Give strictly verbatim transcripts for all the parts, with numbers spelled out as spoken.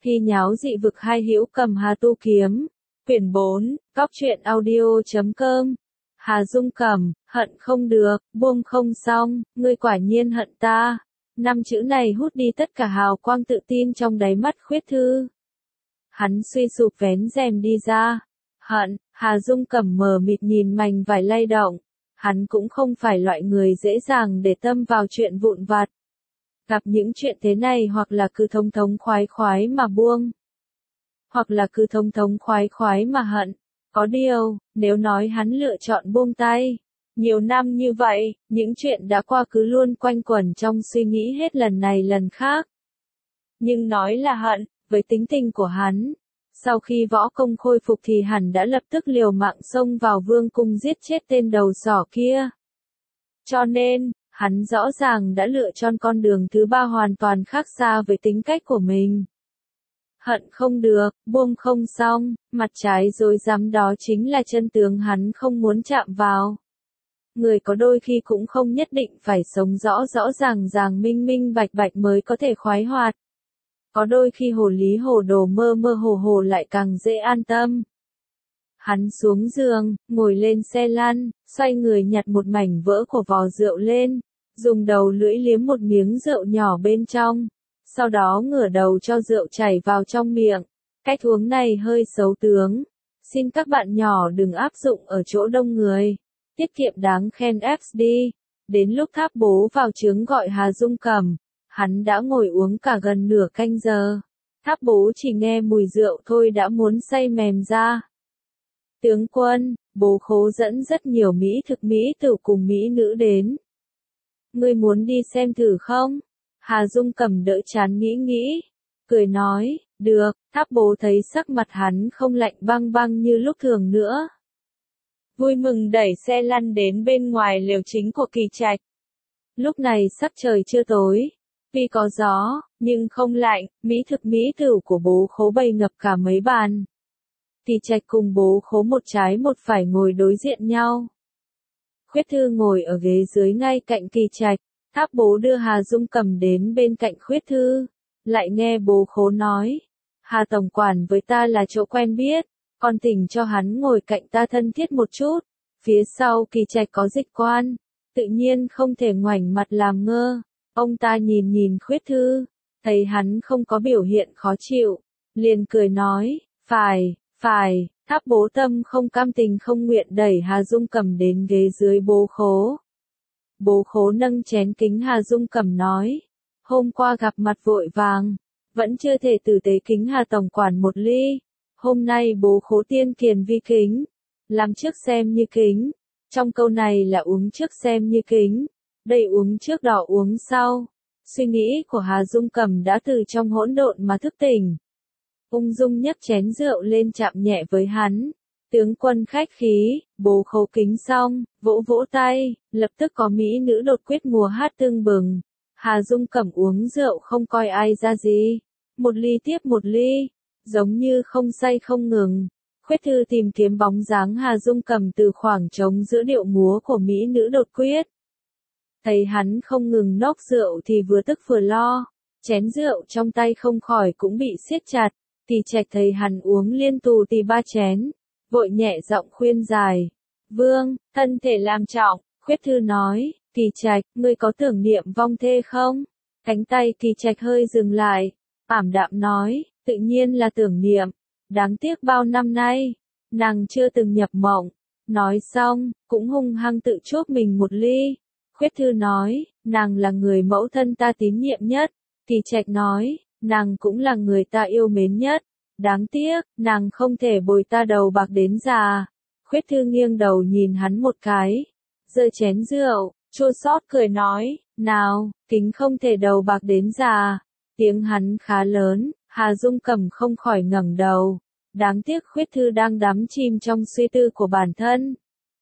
Khi nháo dị vực hai hữu cầm Hà tu kiếm. Quyển bốn, Cóc truyện audio chấm com. Hà Dung Cẩm, hận không được, buông không xong, ngươi quả nhiên hận ta. Năm chữ này hút đi tất cả hào quang tự tin trong đáy mắt Khuyết Thư. Hắn suy sụp vén rèm đi ra. Hận, Hà Dung Cẩm mờ mịt nhìn mảnh vải lay động. Hắn cũng không phải loại người dễ dàng để tâm vào chuyện vụn vặt. Gặp những chuyện thế này hoặc là cứ thông thống khoái khoái mà buông. Hoặc là cứ thông thống khoái khoái mà hận. Có điều, nếu nói hắn lựa chọn buông tay. Nhiều năm như vậy, những chuyện đã qua cứ luôn quanh quẩn trong suy nghĩ hết lần này lần khác. Nhưng nói là hận, với tính tình của hắn, sau khi võ công khôi phục thì hẳn đã lập tức liều mạng xông vào vương cung giết chết tên đầu sỏ kia. Cho nên, hắn rõ ràng đã lựa chọn con đường thứ ba hoàn toàn khác xa với tính cách của mình. Hận không được, buông không xong, mặt trái dối rắm đó chính là chân tướng hắn không muốn chạm vào. Người có đôi khi cũng không nhất định phải sống rõ rõ ràng ràng minh minh bạch bạch mới có thể khoái hoạt. Có đôi khi hồ lý hồ đồ mơ mơ hồ hồ lại càng dễ an tâm. Hắn xuống giường, ngồi lên xe lăn, xoay người nhặt một mảnh vỡ của vò rượu lên, dùng đầu lưỡi liếm một miếng rượu nhỏ bên trong, sau đó ngửa đầu cho rượu chảy vào trong miệng. Cách uống này hơi xấu tướng, xin các bạn nhỏ đừng áp dụng ở chỗ đông người, tiết kiệm đáng khen ép đi. Đến lúc Tháp Bố vào trướng gọi Hà Dung Cẩm, hắn đã ngồi uống cả gần nửa canh giờ. Tháp Bố chỉ nghe mùi rượu thôi đã muốn say mềm ra. Tướng quân, Bố Khố dẫn rất nhiều mỹ thực mỹ tử cùng mỹ nữ đến. Ngươi muốn đi xem thử không? Hà Dung Cẩm đỡ chán nghĩ nghĩ, cười nói, được. Tháp Bố thấy sắc mặt hắn không lạnh băng băng như lúc thường nữa. Vui mừng đẩy xe lăn đến bên ngoài lều chính của Kỳ Trạch. Lúc này sắc trời chưa tối, tuy có gió, nhưng không lạnh, mỹ thực mỹ tử của Bố Khố bày ngập cả mấy bàn. Kỳ Trạch cùng Bố Khố một trái một phải ngồi đối diện nhau. Khuyết Thư ngồi ở ghế dưới ngay cạnh Kỳ Trạch, Tháp Bố đưa Hà Dung Cẩm đến bên cạnh Khuyết Thư, lại nghe Bố Khố nói, Hà tổng quản với ta là chỗ quen biết, con thỉnh cho hắn ngồi cạnh ta thân thiết một chút. Phía sau Kỳ Trạch có Dịch Quan, tự nhiên không thể ngoảnh mặt làm ngơ. Ông ta nhìn nhìn Khuyết Thư, thấy hắn không có biểu hiện khó chịu, liền cười nói, phải, phải. Tháp Bố tâm không cam tình không nguyện đẩy Hà Dung Cẩm đến ghế dưới Bố Khố. Bố Khố nâng chén kính Hà Dung Cẩm nói, hôm qua gặp mặt vội vàng, vẫn chưa thể tử tế kính Hà tổng quản một ly. Hôm nay Bố Khố tiên kiền vi kính, làm trước xem như kính. Trong câu này là uống trước xem như kính, đây uống trước đỏ uống sau. Suy nghĩ của Hà Dung Cẩm đã từ trong hỗn độn mà thức tỉnh. Ung dung nhấc chén rượu lên chạm nhẹ với hắn. Tướng quân khách khí. Bố Khố kính xong, vỗ vỗ tay, lập tức có mỹ nữ đột quyết mùa hát tưng bừng. Hà Dung Cẩm uống rượu không coi ai ra gì. Một ly tiếp một ly, giống như không say không ngừng. Khuyết Thư tìm kiếm bóng dáng Hà Dung Cẩm từ khoảng trống giữa điệu múa của mỹ nữ đột quyết. Thấy hắn không ngừng nốc rượu thì vừa tức vừa lo, chén rượu trong tay không khỏi cũng bị siết chặt. Kỳ Trạch thấy hắn uống liên tù tì ba chén, vội nhẹ giọng khuyên giải. Vương, thân thể làm trọng. Khuyết Thư nói, Kỳ Trạch, ngươi có tưởng niệm vong thê không? Cánh tay Kỳ Trạch hơi dừng lại, ảm đạm nói, tự nhiên là tưởng niệm. Đáng tiếc bao năm nay, nàng chưa từng nhập mộng. Nói xong, cũng hung hăng tự chuốc mình một ly. Khuyết Thư nói, nàng là người mẫu thân ta tín nhiệm nhất. Kỳ Trạch nói, nàng cũng là người ta yêu mến nhất. Đáng tiếc, nàng không thể bồi ta đầu bạc đến già. Khuyết Thư nghiêng đầu nhìn hắn một cái, giơ chén rượu, chua xót cười nói, nào, kính không thể đầu bạc đến già. Tiếng hắn khá lớn, Hà Dung Cẩm không khỏi ngẩng đầu. Đáng tiếc Khuyết Thư đang đắm chìm trong suy tư của bản thân.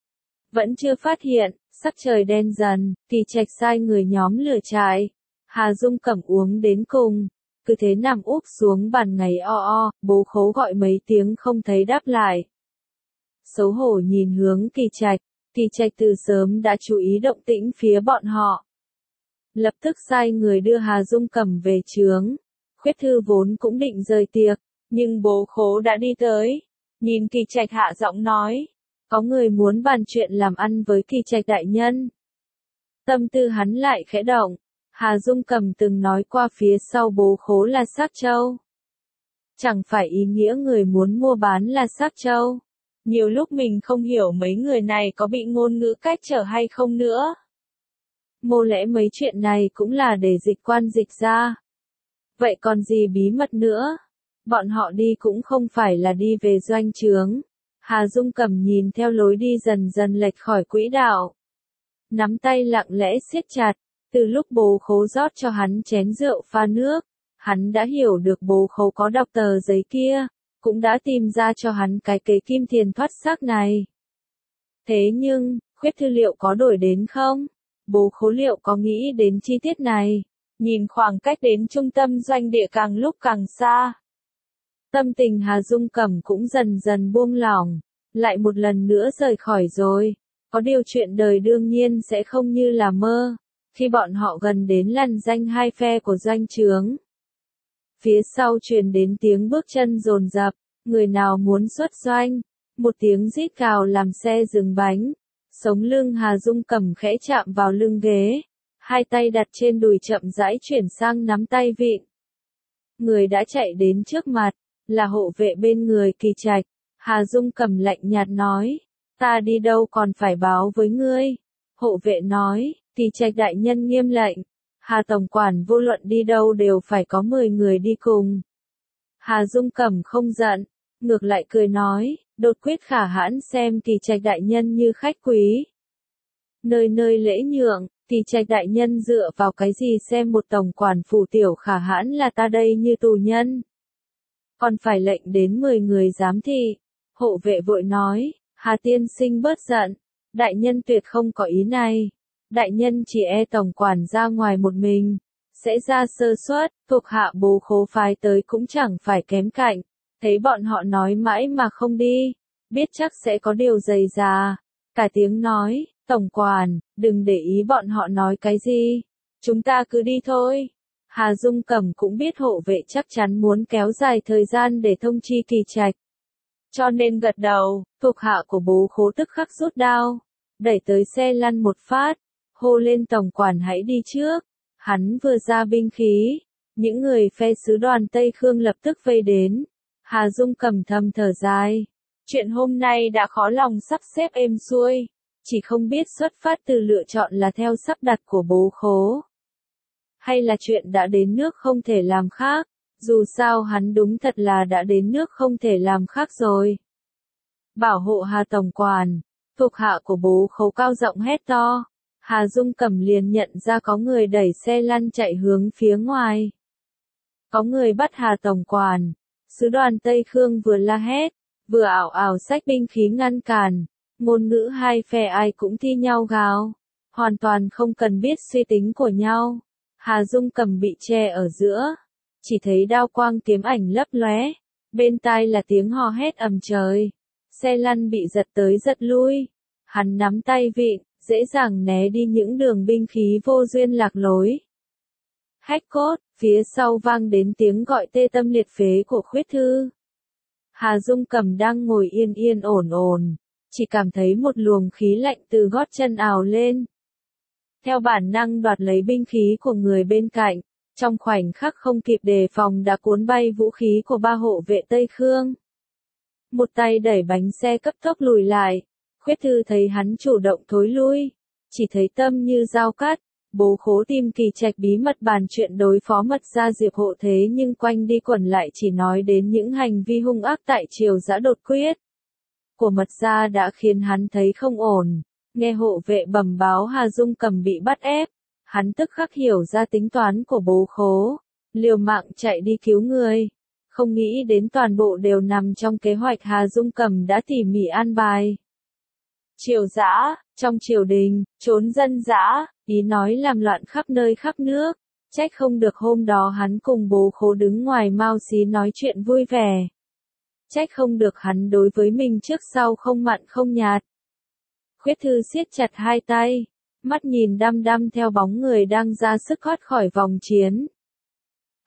Vẫn chưa phát hiện, sắc trời đen dần, Kỳ Trạch sai người nhóm lửa trại. Hà Dung Cẩm uống đến cùng, cứ thế nằm úp xuống bàn ngày o o. Bố Khố gọi mấy tiếng không thấy đáp lại. Xấu hổ nhìn hướng Kỳ Trạch, Kỳ Trạch từ sớm đã chú ý động tĩnh phía bọn họ. Lập tức sai người đưa Hà Dung Cẩm về trướng. Khuyết Thư vốn cũng định rời tiệc, nhưng bố Khố đã đi tới. Nhìn Kỳ Trạch hạ giọng nói, có người muốn bàn chuyện làm ăn với Kỳ Trạch đại nhân. Tâm tư hắn lại khẽ động, Hà Dung Cầm từng nói qua phía sau bố Khố là Sắc Châu. Chẳng phải ý nghĩa người muốn mua bán là Sắc Châu. Nhiều lúc mình không hiểu mấy người này có bị ngôn ngữ cách trở hay không nữa. Mô lẽ mấy chuyện này cũng là để dịch quan dịch ra. Vậy còn gì bí mật nữa? Bọn họ đi cũng không phải là đi về doanh trướng. Hà Dung Cầm nhìn theo lối đi dần dần lệch khỏi quỹ đạo. Nắm tay lặng lẽ siết chặt, từ lúc bố Khố rót cho hắn chén rượu pha nước, hắn đã hiểu được bố Khố có đọc tờ giấy kia, cũng đã tìm ra cho hắn cái kế kim tiền thoát xác này. Thế nhưng, Khuyết Thư liệu có đổi đến không? Bố Khố liệu có nghĩ đến chi tiết này? Nhìn khoảng cách đến trung tâm doanh địa càng lúc càng xa. Tâm tình Hà Dung Cầm cũng dần dần buông lỏng, lại một lần nữa rời khỏi rồi. Có điều chuyện đời đương nhiên sẽ không như là mơ, khi bọn họ gần đến lằn danh hai phe của doanh trướng. Phía sau truyền đến tiếng bước chân dồn dập, người nào muốn xuất doanh, một tiếng rít cào làm xe dừng bánh. Sống lưng Hà Dung Cầm khẽ chạm vào lưng ghế, hai tay đặt trên đùi chậm rãi chuyển sang nắm tay vịn. Người đã chạy đến trước mặt, là hộ vệ bên người Kỳ Trạch. Hà Dung Cầm lạnh nhạt nói, ta đi đâu còn phải báo với ngươi. Hộ vệ nói, Kỳ Trạch đại nhân nghiêm lệnh, Hà tổng quản vô luận đi đâu đều phải có mười người đi cùng. Hà Dung Cầm không giận, ngược lại cười nói, đột quyết khả hãn xem Kỳ Trạch đại nhân như khách quý. Nơi nơi lễ nhượng, Kỳ Trạch đại nhân dựa vào cái gì xem một tổng quản phủ tiểu khả hãn là ta đây như tù nhân. Còn phải lệnh đến mười người giám thị. Hộ vệ vội nói, Hà tiên sinh bớt giận, đại nhân tuyệt không có ý này. Đại nhân chỉ e tổng quản ra ngoài một mình, sẽ ra sơ suất, thuộc hạ bố Khố phái tới cũng chẳng phải kém cạnh. Thấy bọn họ nói mãi mà không đi, biết chắc sẽ có điều dày dà. Cả tiếng nói, tổng quản, đừng để ý bọn họ nói cái gì, chúng ta cứ đi thôi. Hà Dung Cầm cũng biết hộ vệ chắc chắn muốn kéo dài thời gian để thông chi Kỳ Trạch. Cho nên gật đầu, thuộc hạ của bố Khố tức khắc rút đao, đẩy tới xe lăn một phát, hô lên tổng quản hãy đi trước. Hắn vừa ra binh khí, những người phe sứ đoàn Tây Khương lập tức vây đến. Hà Dung Cầm thầm thở dài, chuyện hôm nay đã khó lòng sắp xếp êm xuôi, chỉ không biết xuất phát từ lựa chọn là theo sắp đặt của bố Khố, hay là chuyện đã đến nước không thể làm khác. Dù sao hắn đúng thật là đã đến nước không thể làm khác rồi. Bảo hộ Hà tổng quản, thuộc hạ của bố Khố cao giọng hét to. Hà Dung Cầm liền nhận ra có người đẩy xe lăn chạy hướng phía ngoài. Có người bắt Hà tổng quản. Sứ đoàn Tây Khương vừa la hét, vừa ảo ảo xách binh khí ngăn cản. Ngôn ngữ hai phe ai cũng thi nhau gào, hoàn toàn không cần biết suy tính của nhau. Hà Dung Cầm bị che ở giữa, chỉ thấy đao quang kiếm ảnh lấp lóe, bên tai là tiếng hò hét ầm trời. Xe lăn bị giật tới giật lui, hắn nắm tay vịn, dễ dàng né đi những đường binh khí vô duyên lạc lối. Hách cốt, phía sau vang đến tiếng gọi tê tâm liệt phế của Khuyết Thư. Hà Dung Cầm đang ngồi yên yên ổn ổn, chỉ cảm thấy một luồng khí lạnh từ gót chân ào lên. Theo bản năng đoạt lấy binh khí của người bên cạnh, trong khoảnh khắc không kịp đề phòng đã cuốn bay vũ khí của ba hộ vệ Tây Khương. Một tay đẩy bánh xe cấp tốc lùi lại, Khuyết Thư thấy hắn chủ động thối lui, chỉ thấy tâm như dao cắt. Bố Khố tìm Kỳ Trạch bí mật bàn chuyện đối phó Mật gia Diệp Hộ thế nhưng quanh đi quẩn lại chỉ nói đến những hành vi hung ác tại triều giã đột quyết của Mật gia đã khiến hắn thấy không ổn. Nghe hộ vệ bẩm báo Hà Dung Cầm bị bắt ép, hắn tức khắc hiểu ra tính toán của bố Khố, liều mạng chạy đi cứu người. Không nghĩ đến toàn bộ đều nằm trong kế hoạch Hà Dung Cầm đã tỉ mỉ an bài. Triều giã, trong triều đình, trốn dân dã, ý nói làm loạn khắp nơi khắp nước, trách không được hôm đó hắn cùng bố Khố đứng ngoài Mao Xí nói chuyện vui vẻ. Trách không được hắn đối với mình trước sau không mặn không nhạt. Khuyết Thư siết chặt hai tay, mắt nhìn đăm đăm theo bóng người đang ra sức thoát khỏi vòng chiến.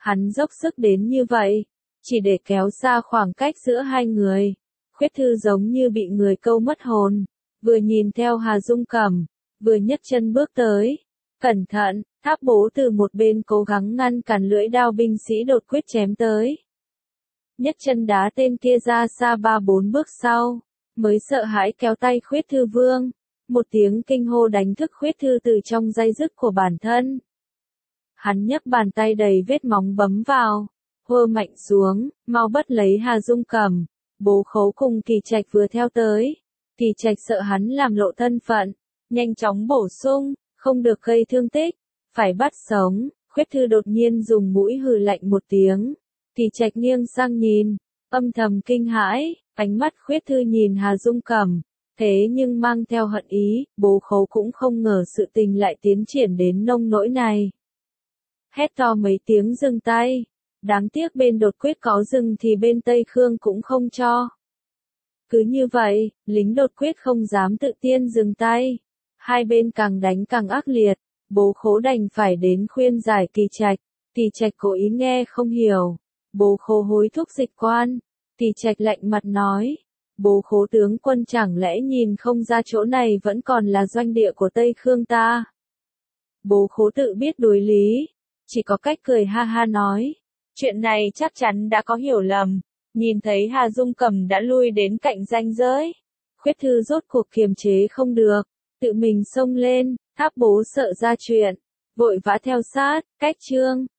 Hắn dốc sức đến như vậy, chỉ để kéo xa khoảng cách giữa hai người. Khuyết Thư giống như bị người câu mất hồn, vừa nhìn theo Hà Dung Cẩm, vừa nhấc chân bước tới. Cẩn thận, Tháp Bố từ một bên cố gắng ngăn cản lưỡi đao binh sĩ đột quyết chém tới. Nhấc chân đá tên kia ra xa ba bốn bước sau, mới sợ hãi kéo tay Khuyết Thư vương. Một tiếng kinh hô đánh thức Khuyết Thư từ trong day dứt của bản thân. Hắn nhấc bàn tay đầy vết móng bấm vào, hô mạnh xuống, mau bắt lấy Hà Dung Cẩm. Bố Khấu cùng Kỳ Trạch vừa theo tới. Kỳ Trạch sợ hắn làm lộ thân phận, nhanh chóng bổ sung, không được gây thương tích, phải bắt sống. Khuyết Thư đột nhiên dùng mũi hừ lạnh một tiếng. Kỳ Trạch nghiêng sang nhìn, âm thầm kinh hãi, ánh mắt Khuyết Thư nhìn Hà Dung Cẩm, thế nhưng mang theo hận ý. Bố Khấu cũng không ngờ sự tình lại tiến triển đến nông nỗi này. Hét to mấy tiếng dừng tay. Đáng tiếc bên đột quyết có dừng thì bên Tây Khương cũng không cho. Cứ như vậy, lính đột quyết không dám tự tiên dừng tay. Hai bên càng đánh càng ác liệt. Bố Khố đành phải đến khuyên giải Kỳ Trạch. Kỳ Trạch cố ý nghe không hiểu. Bố Khố hối thúc dịch quan. Kỳ Trạch lạnh mặt nói. Bố Khố tướng quân chẳng lẽ nhìn không ra chỗ này vẫn còn là doanh địa của Tây Khương ta. Bố Khố tự biết đối lý. Chỉ có cách cười ha ha nói. Chuyện này chắc chắn đã có hiểu lầm. Nhìn thấy Hà Dung Cẩm đã lui đến cạnh ranh giới. Khuyết Thư rốt cuộc kiềm chế không được. Tự mình xông lên. Tháp Bố sợ ra chuyện. Vội vã theo sát. Cách chương.